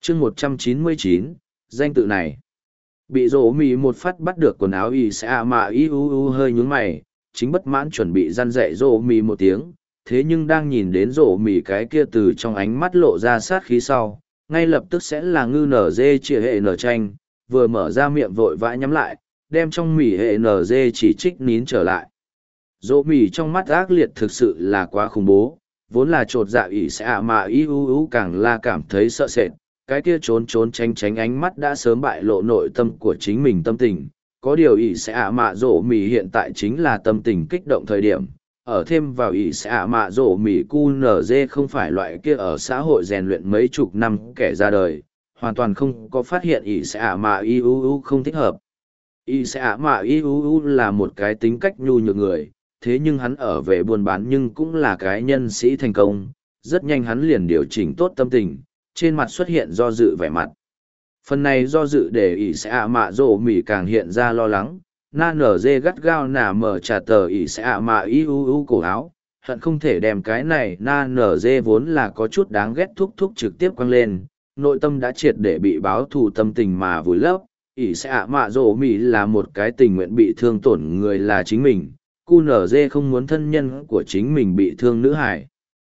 chương 199, danh tự này. Bị rổ mì một phát bắt được quần áo y sẽ mạ y hơi nhướng mày, chính bất mãn chuẩn bị răn dạy rổ mì một tiếng, thế nhưng đang nhìn đến rổ mì cái kia từ trong ánh mắt lộ ra sát khí sau, ngay lập tức sẽ là ngư nở dê chia hệ nở tranh, vừa mở ra miệng vội vã nhắm lại, đem trong mì hệ nở dê chỉ trích nín trở lại. Rổ mì trong mắt ác liệt thực sự là quá khủng bố, vốn là trột dạ ỉ sẽ mà y càng là cảm thấy sợ sệt, cái kia trốn trốn tránh tránh ánh mắt đã sớm bại lộ nội tâm của chính mình tâm tình. Có điều ỉ sẽ mạ rổ mì hiện tại chính là tâm tình kích động thời điểm, ở thêm vào ỉ sẽ mạ rổ mì QNZ không phải loại kia ở xã hội rèn luyện mấy chục năm kẻ ra đời, hoàn toàn không có phát hiện ỉ sẽ mạ IUU không thích hợp. ỉ sẽ mạ IUU là một cái tính cách nhu nhược người, thế nhưng hắn ở về buôn bán nhưng cũng là cái nhân sĩ thành công, rất nhanh hắn liền điều chỉnh tốt tâm tình, trên mặt xuất hiện do dự vẻ mặt. Phần này do dự để ỷ sẽ mạ rổ mỉ càng hiện ra lo lắng, na nở dê gắt gao nả mở trà tờ ỷ sẽ mạ cổ áo, hận không thể đem cái này na nở dê vốn là có chút đáng ghét thúc thúc trực tiếp quăng lên, nội tâm đã triệt để bị báo thù tâm tình mà vùi lấp. ỷ sẽ mạ rổ mỉ là một cái tình nguyện bị thương tổn người là chính mình, QNZ không muốn thân nhân của chính mình bị thương nữ hải.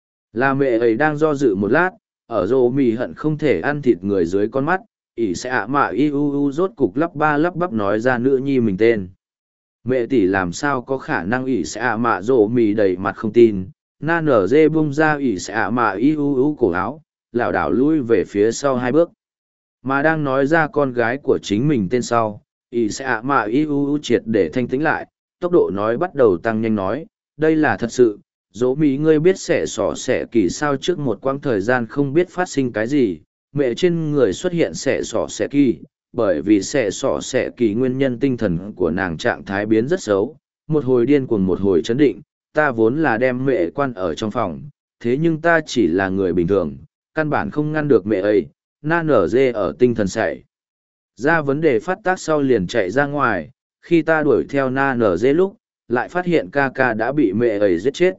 Là mẹ ấy đang do dự một lát, ở rổ mì hận không thể ăn thịt người dưới con mắt, ỷ sẽ mạ rốt cục lắp ba lắp bắp nói ra nữ nhi mình tên. Mẹ tỷ làm sao có khả năng ỷ sẽ mạ rổ mì đầy mặt không tin, na nở dê bung ra ỷ sẽ mạ cổ áo, lảo đảo lui về phía sau 2 bước. Mà đang nói ra con gái của chính mình tên sau, ỷ sẽ mạ triệt để thanh tĩnh lại, tốc độ nói bắt đầu tăng nhanh nói, đây là thật sự, dỗ mỹ ngươi biết xẻ xỏ xẻ kỳ sao trước một quãng thời gian không biết phát sinh cái gì, mẹ trên người xuất hiện xẻ xỏ xẻ kỳ, bởi vì xẻ xỏ xẻ kỳ nguyên nhân tinh thần của nàng trạng thái biến rất xấu, một hồi điên cuồng một hồi chấn định, ta vốn là đem mẹ quan ở trong phòng, thế nhưng ta chỉ là người bình thường, căn bản không ngăn được mẹ ấy, na nở dê ở tinh thần sảy. Ra vấn đề phát tác sau liền chạy ra ngoài, khi ta đuổi theo na nở dê lúc, lại phát hiện ca ca đã bị mẹ ấy giết chết.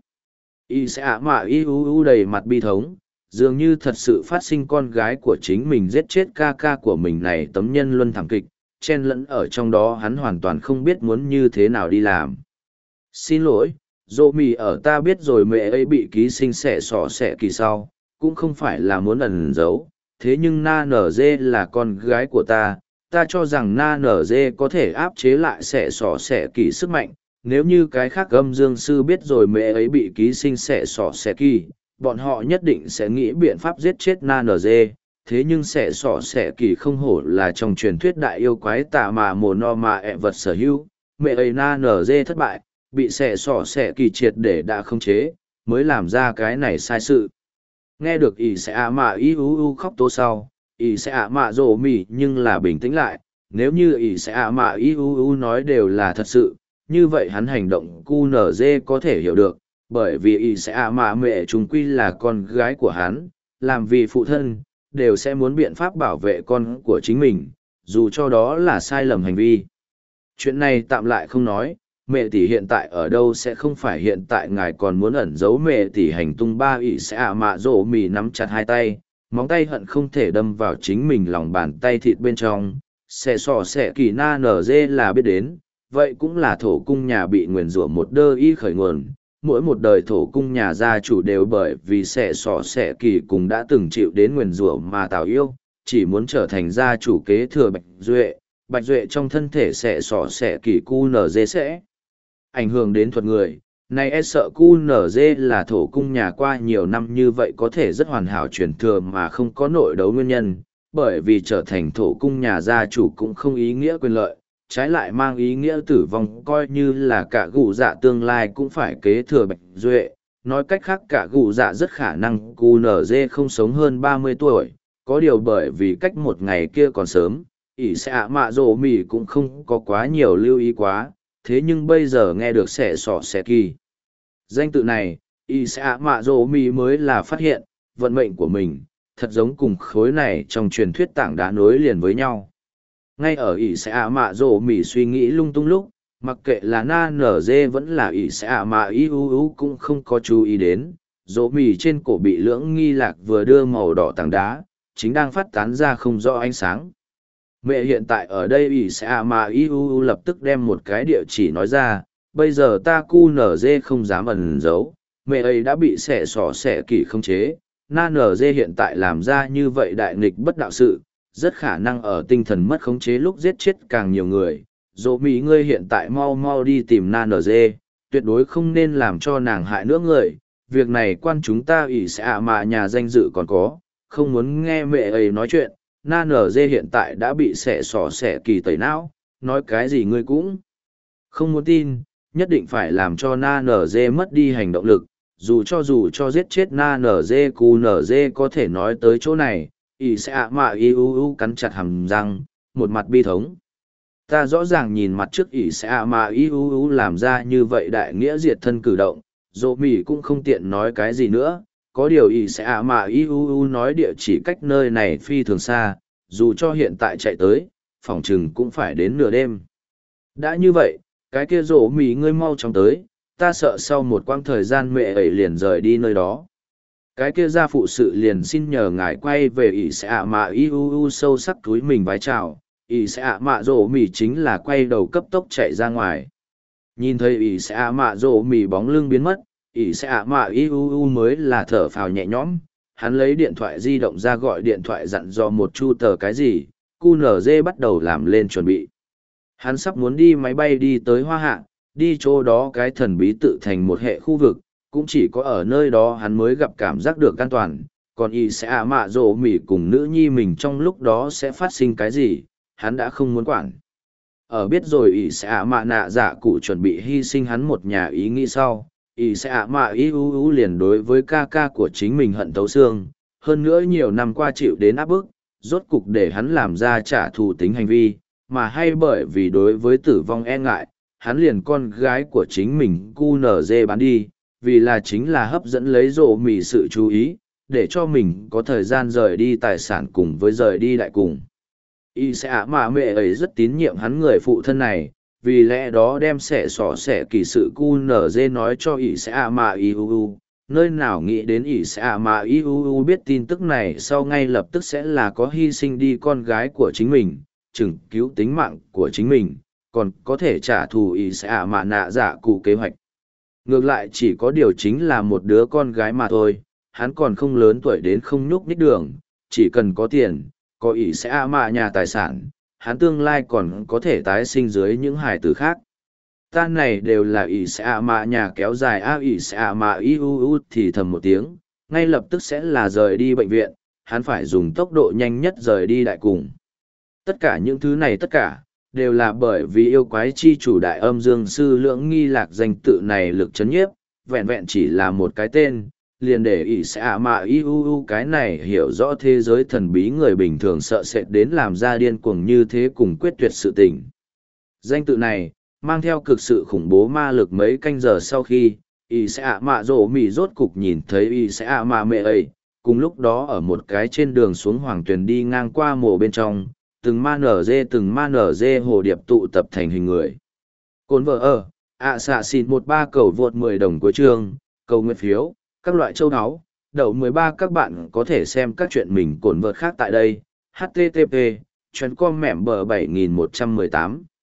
Y sẽ mạ đầy mặt bi thống, dường như thật sự phát sinh con gái của chính mình giết chết ca ca của mình này tấm nhân luân thảm kịch, chen lẫn ở trong đó hắn hoàn toàn không biết muốn như thế nào đi làm. Xin lỗi, dô mì ở ta biết rồi mẹ ấy bị ký sinh xẻ xỏ xẻ kỳ sau, cũng không phải là muốn ẩn giấu, thế nhưng na nở dê là con gái của ta cho rằng na nở dê có thể áp chế lại xẻ xỏ xẻ kỳ sức mạnh. Nếu như cái khác âm dương sư biết rồi mẹ ấy bị ký sinh xẻ xỏ xẻ kỳ, bọn họ nhất định sẽ nghĩ biện pháp giết chết na nở dê. Thế nhưng xẻ xỏ xẻ kỳ không hổ là trong truyền thuyết đại yêu quái tà mà mồ no mà ẹ vật sở hữu, mẹ ấy na nở dê thất bại, bị xẻ xỏ xẻ kỳ triệt để đã không chế, mới làm ra cái này sai sự. Nghe được ỷ sẽ ạ mạ khóc tố sau, ỷ sẽ ạ mạ rổ mỉ nhưng là bình tĩnh lại, nếu như ỷ sẽ ạ mạ nói đều là thật sự, như vậy hắn hành động QNZ có thể hiểu được, bởi vì ỷ sẽ ạ mạ mẹ chúng quy là con gái của hắn, làm vì phụ thân, đều sẽ muốn biện pháp bảo vệ con của chính mình, dù cho đó là sai lầm hành vi. Chuyện này tạm lại không nói, mẹ tỷ hiện tại ở đâu sẽ không phải hiện tại ngài còn muốn ẩn giấu mẹ tỷ hành tung ba ỷ sẽ ạ mạ rổ mì nắm chặt 2 tay, móng tay hận không thể đâm vào chính mình lòng bàn tay thịt bên trong, xẻ xỏ xẻ kỳ na nở dê là biết đến, vậy cũng là thổ cung nhà bị nguyền rủa một đơ y khởi nguồn. Mỗi một đời thổ cung nhà gia chủ đều bởi vì xẻ xỏ xẻ kỳ cùng đã từng chịu đến nguyền rủa mà tào yêu, chỉ muốn trở thành gia chủ kế thừa Bạch Duệ trong thân thể xẻ xỏ xẻ kỳ QNZ sẽ ảnh hưởng đến thuật người. Này e sợ QNZ là thổ cung nhà qua nhiều năm như vậy có thể rất hoàn hảo truyền thừa mà không có nội đấu nguyên nhân, bởi vì trở thành thổ cung nhà gia chủ cũng không ý nghĩa quyền lợi, trái lại mang ý nghĩa tử vong, coi như là cả gù dạ tương lai cũng phải kế thừa Bạch Duệ. Nói cách khác cả gù dạ rất khả năng QNZ không sống hơn 30 tuổi, có điều bởi vì cách một ngày kia còn sớm, ỷ sẽ ạ mạ rổ mỉ cũng không có quá nhiều lưu ý quá, thế nhưng bây giờ nghe được xẻ xỏ xẻ kỳ danh tự này, ỷ sẽ ạ mạ rổ mỉ mới là phát hiện, vận mệnh của mình, thật giống cùng khối này trong truyền thuyết tảng đá nối liền với nhau. Ngay ở ỷ sẽ ạ mạ rổ mỉ suy nghĩ lung tung lúc, mặc kệ là na nở dê vẫn là ỷ sẽ ạ mạ cũng không có chú ý đến, rổ mỉ trên cổ bị lưỡng nghi lạc vừa đưa màu đỏ tảng đá, chính đang phát tán ra không rõ ánh sáng. Mẹ hiện tại ở đây ỷ sẽ mà IUU lập tức đem một cái địa chỉ nói ra, bây giờ ta QNZ không dám ẩn giấu, mẹ ấy đã bị xẻ xỏ xẻ kỳ khống chế, na NG hiện tại làm ra như vậy đại nghịch bất đạo sự, rất khả năng ở tinh thần mất khống chế lúc giết chết càng nhiều người. Dỗ mỹ ngươi hiện tại mau mau đi tìm na NG, tuyệt đối không nên làm cho nàng hại nữa người, việc này quan chúng ta ỷ sẽ mà nhà danh dự còn có, không muốn nghe mẹ ấy nói chuyện. Na NG hiện tại đã bị xẻ xỏ xẻ kỳ tẩy não, nói cái gì ngươi cũng không muốn tin, nhất định phải làm cho Na NG mất đi hành động lực, dù cho giết chết Na NG QNG có thể nói tới chỗ này, ỷ sẽ mà IUU cắn chặt hàm răng, một mặt bi thống. Ta rõ ràng nhìn mặt trước ỷ sẽ mà IUU làm ra như vậy đại nghĩa diệt thân cử động, dỗ mỉ cũng không tiện nói cái gì nữa. Có điều ỷ sẽ mà IUU nói địa chỉ cách nơi này phi thường xa, dù cho hiện tại chạy tới, phỏng chừng cũng phải đến nửa đêm. Đã như vậy, cái kia rổ mì ngươi mau chóng tới, ta sợ sau một quãng thời gian mẹ ấy liền rời đi nơi đó. Cái kia gia phụ sự liền xin nhờ ngài quay về ỷ sẽ mà IUU sâu sắc túi mình vái chào, ỷ sẽ mạ rổ mì chính là quay đầu cấp tốc chạy ra ngoài. Nhìn thấy ỷ sẽ mạ rổ mì bóng lưng biến mất, ỷ sẽ mạ IUU mới là thở phào nhẹ nhõm, hắn lấy điện thoại di động ra gọi điện thoại dặn dò một chu tờ cái gì, QNZ bắt đầu làm lên chuẩn bị. Hắn sắp muốn đi máy bay đi tới Hoa Hạ, đi chỗ đó cái thần bí tự thành một hệ khu vực, cũng chỉ có ở nơi đó hắn mới gặp cảm giác được an toàn, còn y sẽ mạ rổ mỉ cùng nữ nhi mình trong lúc đó sẽ phát sinh cái gì, hắn đã không muốn quản. Ở biết rồi y sẽ mạ nạ dạ cụ chuẩn bị hy sinh hắn một nhà ý nghĩ sau, y sẽ mạ IUU liền đối với ca ca của chính mình hận thấu xương, hơn nữa nhiều năm qua chịu đến áp bức, rốt cục để hắn làm ra trả thù tính hành vi, mà hay bởi vì đối với tử vong e ngại, hắn liền con gái của chính mình QNZ bán đi, vì là chính là hấp dẫn lấy rộ mì sự chú ý, để cho mình có thời gian rời đi tài sản cùng với rời đi đại cùng. Y sẽ mà mẹ ấy rất tín nhiệm hắn người phụ thân này, vì lẽ đó đem xẻ xỏ xẻ kỳ sự QNZ nói cho Y sẽ mà IUU. Nơi nào nghĩ đến ỷ sẽ mà IUU biết tin tức này sau ngay lập tức sẽ là có hy sinh đi con gái của chính mình, chừng cứu tính mạng của chính mình, còn có thể trả thù ỷ sẽ mà nạ dạ cụ kế hoạch. Ngược lại chỉ có điều chính là một đứa con gái mà thôi, hắn còn không lớn tuổi đến không nhúc nhích đường, chỉ cần có tiền, có ỷ sẽ mà nhà tài sản, hắn tương lai còn có thể tái sinh dưới những hài tử khác. Ta này đều là ỷ sẽ mà nhà kéo dài ỷ sẽ mà IUU thì thầm một tiếng, ngay lập tức sẽ là rời đi bệnh viện, hắn phải dùng tốc độ nhanh nhất rời đi đại cùng. Tất cả những thứ này tất cả, đều là bởi vì yêu quái chi chủ đại âm dương sư lưỡng nghi lạc danh tự này lực chấn nhiếp, vẹn vẹn chỉ là một cái tên, liền để ỷ sẽ mà IUU cái này hiểu rõ thế giới thần bí người bình thường sợ sệt đến làm ra điên cuồng như thế cùng quyết tuyệt sự tình. Danh tự này, mang theo cực sự khủng bố ma lực mấy canh giờ sau khi, ỷ sẽ mạ rổ mỉ rốt cục nhìn thấy ỷ sẽ mạ mẹ ấy, cùng lúc đó ở một cái trên đường xuống hoàng tuyền đi ngang qua mồ bên trong, từng ma nở dê hồ điệp tụ tập thành hình người. Cồn vợ ở, xạ xịn 13 cầu vượt 10 đồng cuối chương, cầu nguyện phiếu, các loại châu áo, đậu 13 các bạn có thể xem các chuyện mình cồn vợt khác tại đây, http, chuyến com mẹm bờ 7118.